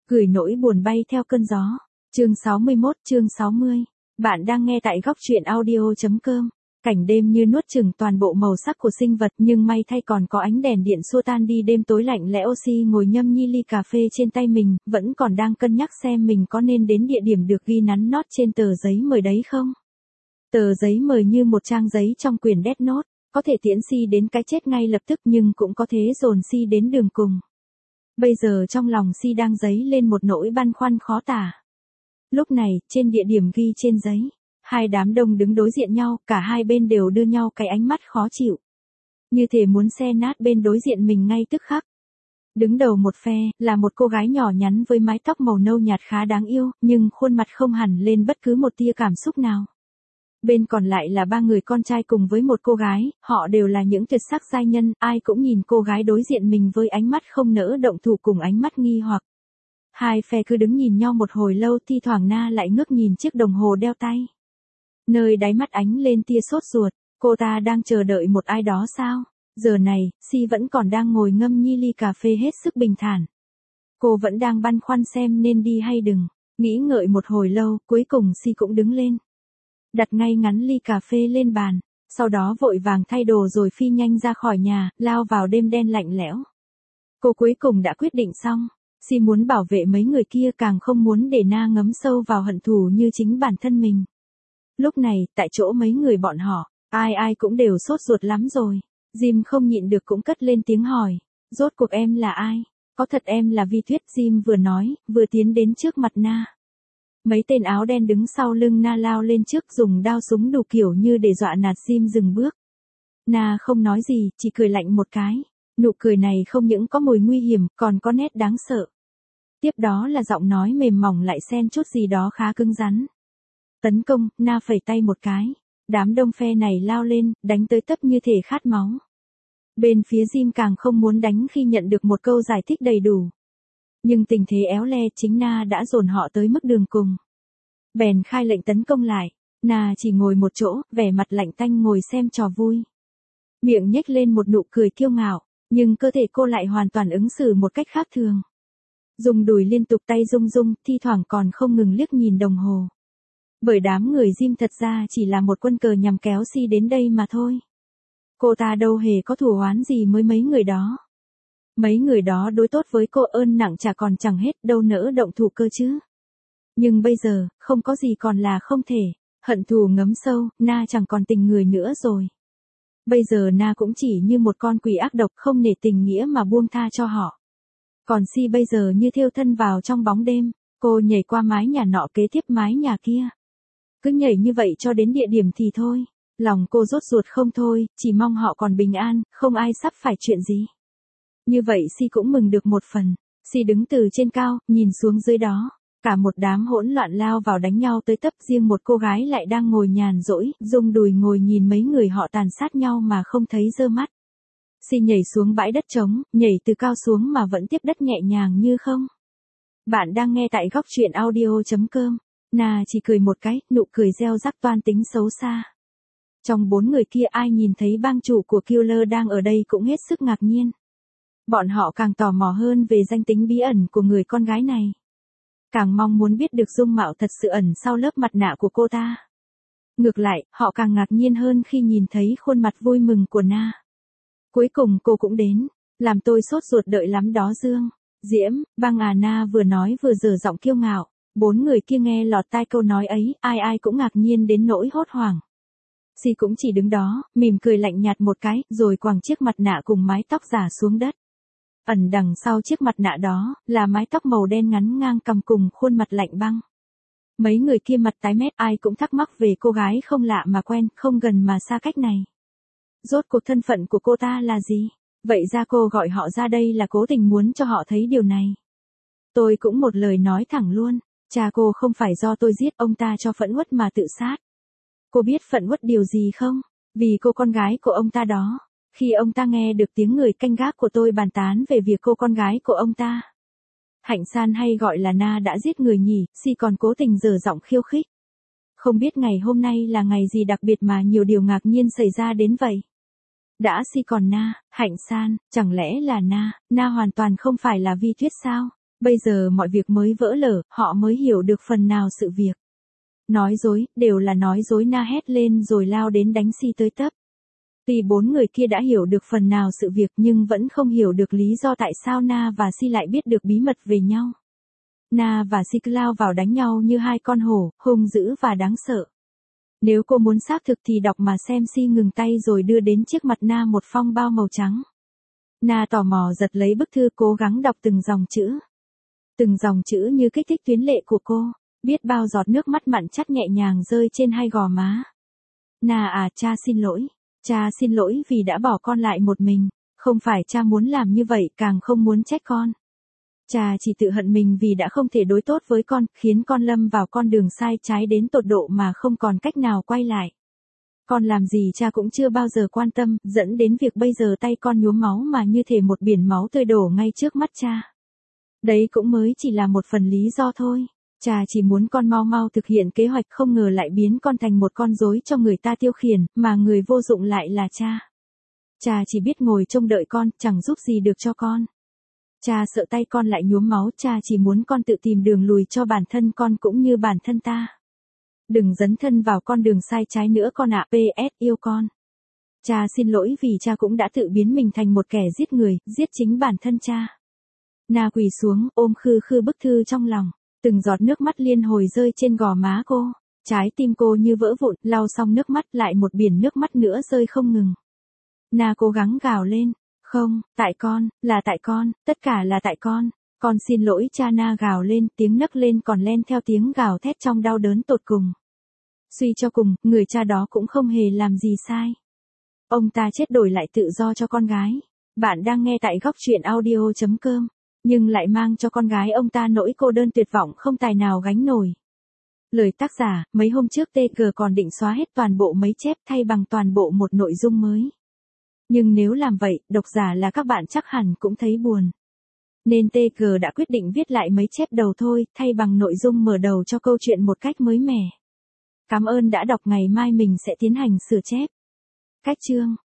Gửi nỗi buồn bay theo cơn gió. Chương 61, chương 60. Bạn đang nghe tại góc truyện audio.com. Cảnh đêm như nuốt chửng toàn bộ màu sắc của sinh vật, nhưng may thay còn có ánh đèn điện xua tan đi đêm tối lạnh lẽo. Si ngồi nhâm nhi ly cà phê trên tay mình, vẫn còn đang cân nhắc xem mình có nên đến địa điểm được ghi nắn nót trên tờ giấy mời đấy không. Tờ giấy mời như một trang giấy trong quyển Death Note, có thể tiễn Si đến cái chết ngay lập tức nhưng cũng có thể dồn Si đến đường cùng. Bây giờ trong lòng Si đang dấy lên một nỗi băn khoăn khó tả. Lúc này, trên địa điểm ghi trên giấy, hai đám đông đứng đối diện nhau, cả hai bên đều đưa nhau cái ánh mắt khó chịu. Như thể muốn xé nát bên đối diện mình ngay tức khắc. Đứng đầu một phe, là một cô gái nhỏ nhắn với mái tóc màu nâu nhạt khá đáng yêu, nhưng khuôn mặt không hẳn lên bất cứ một tia cảm xúc nào. Bên còn lại là ba người con trai cùng với một cô gái, họ đều là những tuyệt sắc giai nhân, ai cũng nhìn cô gái đối diện mình với ánh mắt không nỡ động thủ cùng ánh mắt nghi hoặc. Hai phe cứ đứng nhìn nhau một hồi lâu, thi thoảng Na lại ngước nhìn chiếc đồng hồ đeo tay. Nơi đáy mắt ánh lên tia sốt ruột, cô ta đang chờ đợi một ai đó sao? Giờ này, Si vẫn còn đang ngồi ngâm nhi ly cà phê hết sức bình thản. Cô vẫn đang băn khoăn xem nên đi hay đừng, nghĩ ngợi một hồi lâu, cuối cùng Si cũng đứng lên. Đặt ngay ngắn ly cà phê lên bàn, sau đó vội vàng thay đồ rồi phi nhanh ra khỏi nhà, lao vào đêm đen lạnh lẽo. Cô cuối cùng đã quyết định xong, Si muốn bảo vệ mấy người kia, càng không muốn để Na ngấm sâu vào hận thù như chính bản thân mình. Lúc này, tại chỗ mấy người bọn họ, ai cũng đều sốt ruột lắm rồi. Jim không nhịn được cũng cất lên tiếng hỏi, rốt cuộc em là ai? Có thật em là Vi Tuyết? Jim vừa nói, vừa tiến đến trước mặt Na. Mấy tên áo đen đứng sau lưng Na lao lên trước, dùng đao súng đủ kiểu như để dọa nạt Jim dừng bước. Na không nói gì, chỉ cười lạnh một cái. Nụ cười này không những có mùi nguy hiểm, còn có nét đáng sợ. Tiếp đó là giọng nói mềm mỏng lại xen chút gì đó khá cứng rắn. Tấn công, Na phẩy tay một cái. Đám đông phe này lao lên, đánh tới tấp như thể khát máu. Bên phía Jim càng không muốn đánh khi nhận được một câu giải thích đầy đủ. Nhưng tình thế éo le, chính Na đã dồn họ tới mức đường cùng. Bèn khai lệnh tấn công lại. Na chỉ ngồi một chỗ, vẻ mặt lạnh tanh ngồi xem trò vui. Miệng nhếch lên một nụ cười kiêu ngạo, nhưng cơ thể cô lại hoàn toàn ứng xử một cách khác thường. Dùng đùi liên tục, tay rung rung, thi thoảng còn không ngừng liếc nhìn đồng hồ. Bởi đám người Jim thật ra chỉ là một quân cờ nhằm kéo Si đến đây mà thôi. Cô ta đâu hề có thù oán gì với mấy người đó. Mấy người đó đối tốt với cô, ơn nặng trả còn chẳng hết, đâu nỡ động thủ cơ chứ. Nhưng bây giờ, không có gì còn là không thể. Hận thù ngấm sâu, Na chẳng còn tình người nữa rồi. Bây giờ Na cũng chỉ như một con quỷ ác độc, không nể tình nghĩa mà buông tha cho họ. Còn Si bây giờ như thêu thân vào trong bóng đêm, cô nhảy qua mái nhà nọ kế tiếp mái nhà kia. Cứ nhảy như vậy cho đến địa điểm thì thôi. Lòng cô rốt ruột không thôi, chỉ mong họ còn bình an, không ai sắp phải chuyện gì. Như vậy Si cũng mừng được một phần. Si đứng từ trên cao, nhìn xuống dưới đó. Cả một đám hỗn loạn lao vào đánh nhau tới tấp, riêng một cô gái lại đang ngồi nhàn rỗi, rung đùi ngồi nhìn mấy người họ tàn sát nhau mà không thấy dơ mắt. Si nhảy xuống bãi đất trống, nhảy từ cao xuống mà vẫn tiếp đất nhẹ nhàng như không. Bạn đang nghe tại góc truyện audio.com. Na chỉ cười một cái, nụ cười gieo rắc toan tính xấu xa. Trong bốn người kia, ai nhìn thấy bang chủ của Killer đang ở đây cũng hết sức ngạc nhiên. Bọn họ càng tò mò hơn về danh tính bí ẩn của người con gái này. Càng mong muốn biết được dung mạo thật sự ẩn sau lớp mặt nạ của cô ta. Ngược lại, họ càng ngạc nhiên hơn khi nhìn thấy khuôn mặt vui mừng của Na. Cuối cùng cô cũng đến, làm tôi sốt ruột đợi lắm đó Dương. Diễm, băng Na vừa nói vừa giở giọng kiêu ngạo. Bốn người kia nghe lọt tai câu nói ấy, ai cũng ngạc nhiên đến nỗi hốt hoảng. Si cũng chỉ đứng đó, mỉm cười lạnh nhạt một cái, rồi quàng chiếc mặt nạ cùng mái tóc giả xuống đất. Ẩn đằng sau chiếc mặt nạ đó, là mái tóc màu đen ngắn ngang cằm cùng khuôn mặt lạnh băng. Mấy người kia mặt tái mét, ai cũng thắc mắc về cô gái không lạ mà quen, không gần mà xa cách này. Rốt cuộc thân phận của cô ta là gì? Vậy ra cô gọi họ ra đây là cố tình muốn cho họ thấy điều này. Tôi cũng một lời nói thẳng luôn, cha cô không phải do tôi giết, ông ta cho Phẫn Uất mà tự sát. Cô biết Phẫn Uất điều gì không? Vì cô con gái của ông ta đó. Khi ông ta nghe được tiếng người canh gác của tôi bàn tán về việc cô con gái của ông ta, Hạnh San hay gọi là Na đã giết người nhỉ? Si còn cố tình giở giọng khiêu khích. Không biết ngày hôm nay là ngày gì đặc biệt mà nhiều điều ngạc nhiên xảy ra đến vậy. Đã Si còn Na, Hạnh San, chẳng lẽ là Na hoàn toàn không phải là Vi Tuyết sao? Bây giờ mọi việc mới vỡ lở, họ mới hiểu được phần nào sự việc. Nói dối, đều là nói dối, Na hét lên rồi lao đến đánh Si tới tấp. Tuy 4 người kia đã hiểu được phần nào sự việc nhưng vẫn không hiểu được lý do tại sao Na và Si lại biết được bí mật về nhau. Na và Si cứ lao vào đánh nhau như hai con hổ, hung dữ và đáng sợ. Nếu cô muốn xác thực thì đọc mà xem. Si ngừng tay rồi đưa đến trước mặt Na một phong bao màu trắng. Na tò mò giật lấy bức thư, cố gắng đọc từng dòng chữ. Từng dòng chữ như kích thích tuyến lệ của cô, biết bao giọt nước mắt mặn chát nhẹ nhàng rơi trên hai gò má. Na à, cha xin lỗi. Cha xin lỗi vì đã bỏ con lại một mình. Không phải cha muốn làm như vậy, càng không muốn trách con. Cha chỉ tự hận mình vì đã không thể đối tốt với con, khiến con lâm vào con đường sai trái đến tột độ mà không còn cách nào quay lại. Con làm gì cha cũng chưa bao giờ quan tâm, dẫn đến việc bây giờ tay con nhuốm máu mà như thể một biển máu tươi đổ ngay trước mắt cha. Đấy cũng mới chỉ là một phần lý do thôi. Cha chỉ muốn con mau mau thực hiện kế hoạch, không ngờ lại biến con thành một con rối cho người ta tiêu khiển, mà người vô dụng lại là cha. Cha chỉ biết ngồi trông đợi con, chẳng giúp gì được cho con. Cha sợ tay con lại nhuốm máu, cha chỉ muốn con tự tìm đường lùi cho bản thân con cũng như bản thân ta. Đừng dấn thân vào con đường sai trái nữa con ạ. PS yêu con. Cha xin lỗi vì cha cũng đã tự biến mình thành một kẻ giết người, giết chính bản thân cha. Na quỳ xuống, ôm khư khư bức thư trong lòng. Từng giọt nước mắt liên hồi rơi trên gò má cô. Trái tim cô như vỡ vụn, lau xong nước mắt lại một biển nước mắt nữa rơi không ngừng. Na cố gắng gào lên. Không, tại con, là tại con, tất cả là tại con. Con xin lỗi cha. Na gào lên, tiếng nấc lên còn len theo tiếng gào thét trong đau đớn tột cùng. Suy cho cùng, người cha đó cũng không hề làm gì sai. Ông ta chết đổi lại tự do cho con gái. Bạn đang nghe tại góc truyện audio.com. Nhưng lại mang cho con gái ông ta nỗi cô đơn tuyệt vọng không tài nào gánh nổi. Lời tác giả, mấy hôm trước TG còn định xóa hết toàn bộ mấy chép thay bằng toàn bộ một nội dung mới. Nhưng nếu làm vậy, độc giả là các bạn chắc hẳn cũng thấy buồn. Nên TG đã quyết định viết lại mấy chép đầu thôi, thay bằng nội dung mở đầu cho câu chuyện một cách mới mẻ. Cảm ơn đã đọc, ngày mai mình sẽ tiến hành sửa chép. Cách chương